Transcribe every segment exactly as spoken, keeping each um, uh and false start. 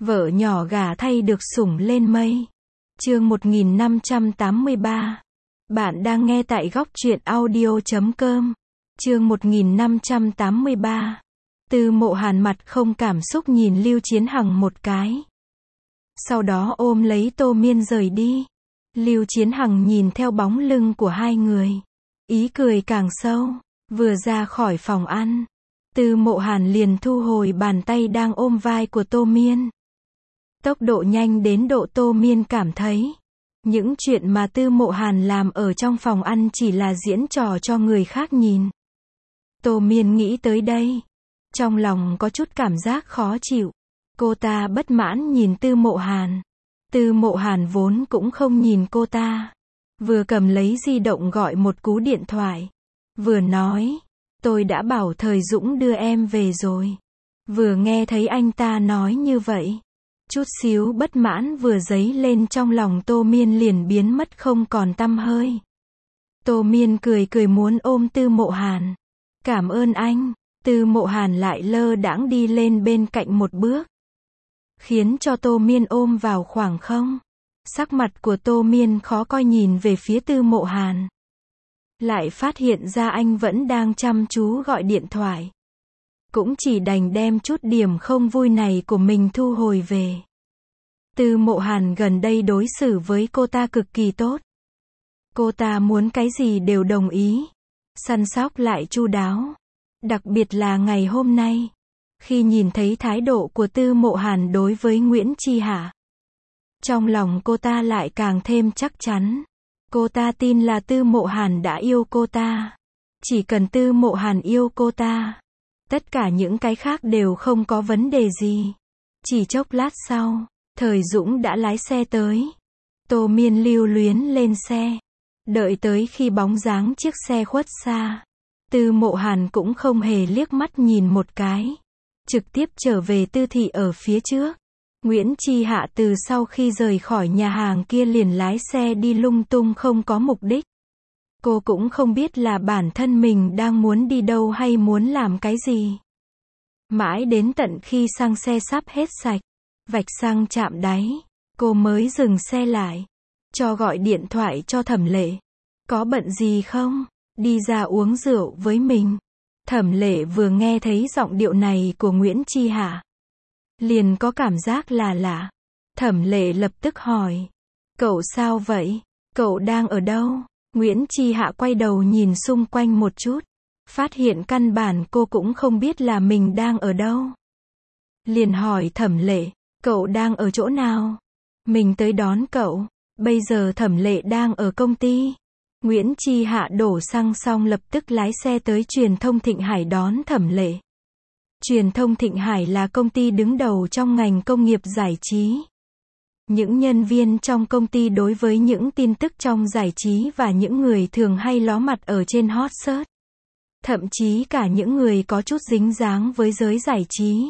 Vợ nhỏ gả thay được sủng lên mây. Chương một nghìn năm trăm tám mươi ba. Bạn đang nghe tại góc truyện audio chấm com. Chương một nghìn năm trăm tám mươi ba. Tư Mộ Hàn mặt không cảm xúc nhìn Lưu Chiến Hằng một cái. Sau đó ôm lấy Tô Miên rời đi. Lưu Chiến Hằng nhìn theo bóng lưng của hai người. Ý cười càng sâu. Vừa ra khỏi phòng ăn, Tư Mộ Hàn liền thu hồi bàn tay đang ôm vai của Tô Miên. Tốc độ nhanh đến độ Tô Miên cảm thấy những chuyện mà Tư Mộ Hàn làm ở trong phòng ăn chỉ là diễn trò cho người khác nhìn. Tô Miên nghĩ tới đây, trong lòng có chút cảm giác khó chịu. Cô ta bất mãn nhìn Tư Mộ Hàn. Tư Mộ Hàn vốn cũng không nhìn cô ta, vừa cầm lấy di động gọi một cú điện thoại, vừa nói, tôi đã bảo Thời Dũng đưa em về rồi. Vừa nghe thấy anh ta nói như vậy, chút xíu bất mãn vừa dấy lên trong lòng Tô Miên liền biến mất không còn tăm hơi. Tô Miên cười cười muốn ôm Tư Mộ Hàn. Cảm ơn anh. Tư Mộ Hàn lại lơ đãng đi lên bên cạnh một bước, khiến cho Tô Miên ôm vào khoảng không. Sắc mặt của Tô Miên khó coi nhìn về phía Tư Mộ Hàn, lại phát hiện ra anh vẫn đang chăm chú gọi điện thoại. Cũng chỉ đành đem chút điểm không vui này của mình thu hồi về. Tư Mộ Hàn gần đây đối xử với cô ta cực kỳ tốt. Cô ta muốn cái gì đều đồng ý, săn sóc lại chu đáo. Đặc biệt là ngày hôm nay, khi nhìn thấy thái độ của Tư Mộ Hàn đối với Nguyễn Chi Hạ, trong lòng cô ta lại càng thêm chắc chắn. Cô ta tin là Tư Mộ Hàn đã yêu cô ta. Chỉ cần Tư Mộ Hàn yêu cô ta, tất cả những cái khác đều không có vấn đề gì. Chỉ chốc lát sau, Thời Dũng đã lái xe tới. Tô Miên lưu luyến lên xe. Đợi tới khi bóng dáng chiếc xe khuất xa, Tư Mộ Hàn cũng không hề liếc mắt nhìn một cái, trực tiếp trở về tư thị ở phía trước. Nguyễn Chi Hạ từ sau khi rời khỏi nhà hàng kia liền lái xe đi lung tung không có mục đích. Cô cũng không biết là bản thân mình đang muốn đi đâu hay muốn làm cái gì. Mãi đến tận khi xăng xe sắp hết sạch, vạch xăng chạm đáy, cô mới dừng xe lại, cho gọi điện thoại cho Thẩm Lệ. Có bận gì không? Đi ra uống rượu với mình. Thẩm Lệ vừa nghe thấy giọng điệu này của Nguyễn Chi Hạ, liền có cảm giác là lạ. Thẩm Lệ lập tức hỏi, cậu sao vậy? Cậu đang ở đâu? Nguyễn Chi Hạ quay đầu nhìn xung quanh một chút, phát hiện căn bản cô cũng không biết là mình đang ở đâu. Liền hỏi Thẩm Lệ, cậu đang ở chỗ nào? Mình tới đón cậu. Bây giờ Thẩm Lệ đang ở công ty. Nguyễn Chi Hạ đổ xăng xong lập tức lái xe tới Truyền thông Thịnh Hải đón Thẩm Lệ. Truyền thông Thịnh Hải là công ty đứng đầu trong ngành công nghiệp giải trí. Những nhân viên trong công ty đối với những tin tức trong giải trí và những người thường hay ló mặt ở trên hot search, thậm chí cả những người có chút dính dáng với giới giải trí,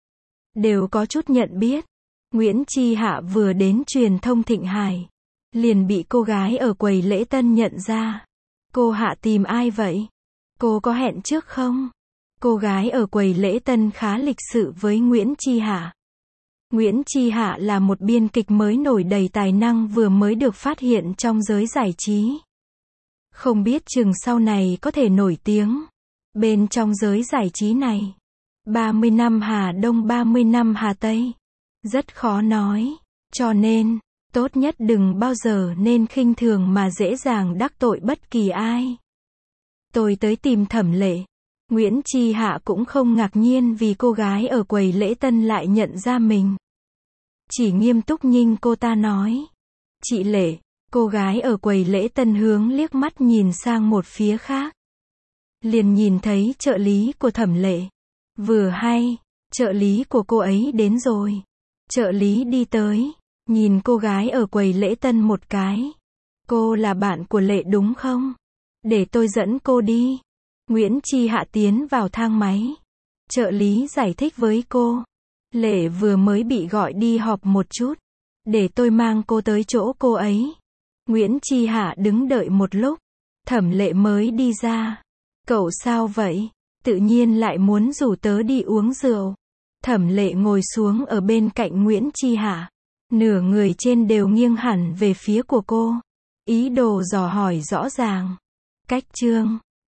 đều có chút nhận biết. Nguyễn Chi Hạ vừa đến Truyền thông Thịnh Hải, liền bị cô gái ở quầy lễ tân nhận ra. Cô Hạ tìm ai vậy? Cô có hẹn trước không? Cô gái ở quầy lễ tân khá lịch sự với Nguyễn Chi Hạ. Nguyễn Chi Hạ là một biên kịch mới nổi đầy tài năng vừa mới được phát hiện trong giới giải trí. Không biết chừng sau này có thể nổi tiếng. Bên trong giới giải trí này, ba mươi năm Hà Đông ba mươi năm Hà Tây. Rất khó nói. Cho nên, tốt nhất đừng bao giờ nên khinh thường mà dễ dàng đắc tội bất kỳ ai. Tôi tới tìm Thẩm Lệ. Nguyễn Chi Hạ cũng không ngạc nhiên vì cô gái ở quầy lễ tân lại nhận ra mình. Chỉ nghiêm túc nhìn cô ta nói, chị Lệ. Cô gái ở quầy lễ tân hướng liếc mắt nhìn sang một phía khác, liền nhìn thấy trợ lý của Thẩm Lệ. Vừa hay, trợ lý của cô ấy đến rồi. Trợ lý đi tới, nhìn cô gái ở quầy lễ tân một cái. Cô là bạn của Lệ đúng không? Để tôi dẫn cô đi. Nguyễn Chi Hạ tiến vào thang máy. Trợ lý giải thích với cô, Lệ vừa mới bị gọi đi họp một chút, để tôi mang cô tới chỗ cô ấy. Nguyễn Chi Hạ đứng đợi một lúc, Thẩm Lệ mới đi ra. Cậu sao vậy? Tự nhiên lại muốn rủ tớ đi uống rượu. Thẩm Lệ ngồi xuống ở bên cạnh Nguyễn Chi Hạ. Nửa người trên đều nghiêng hẳn về phía của cô. Ý đồ dò hỏi rõ ràng. Cách chương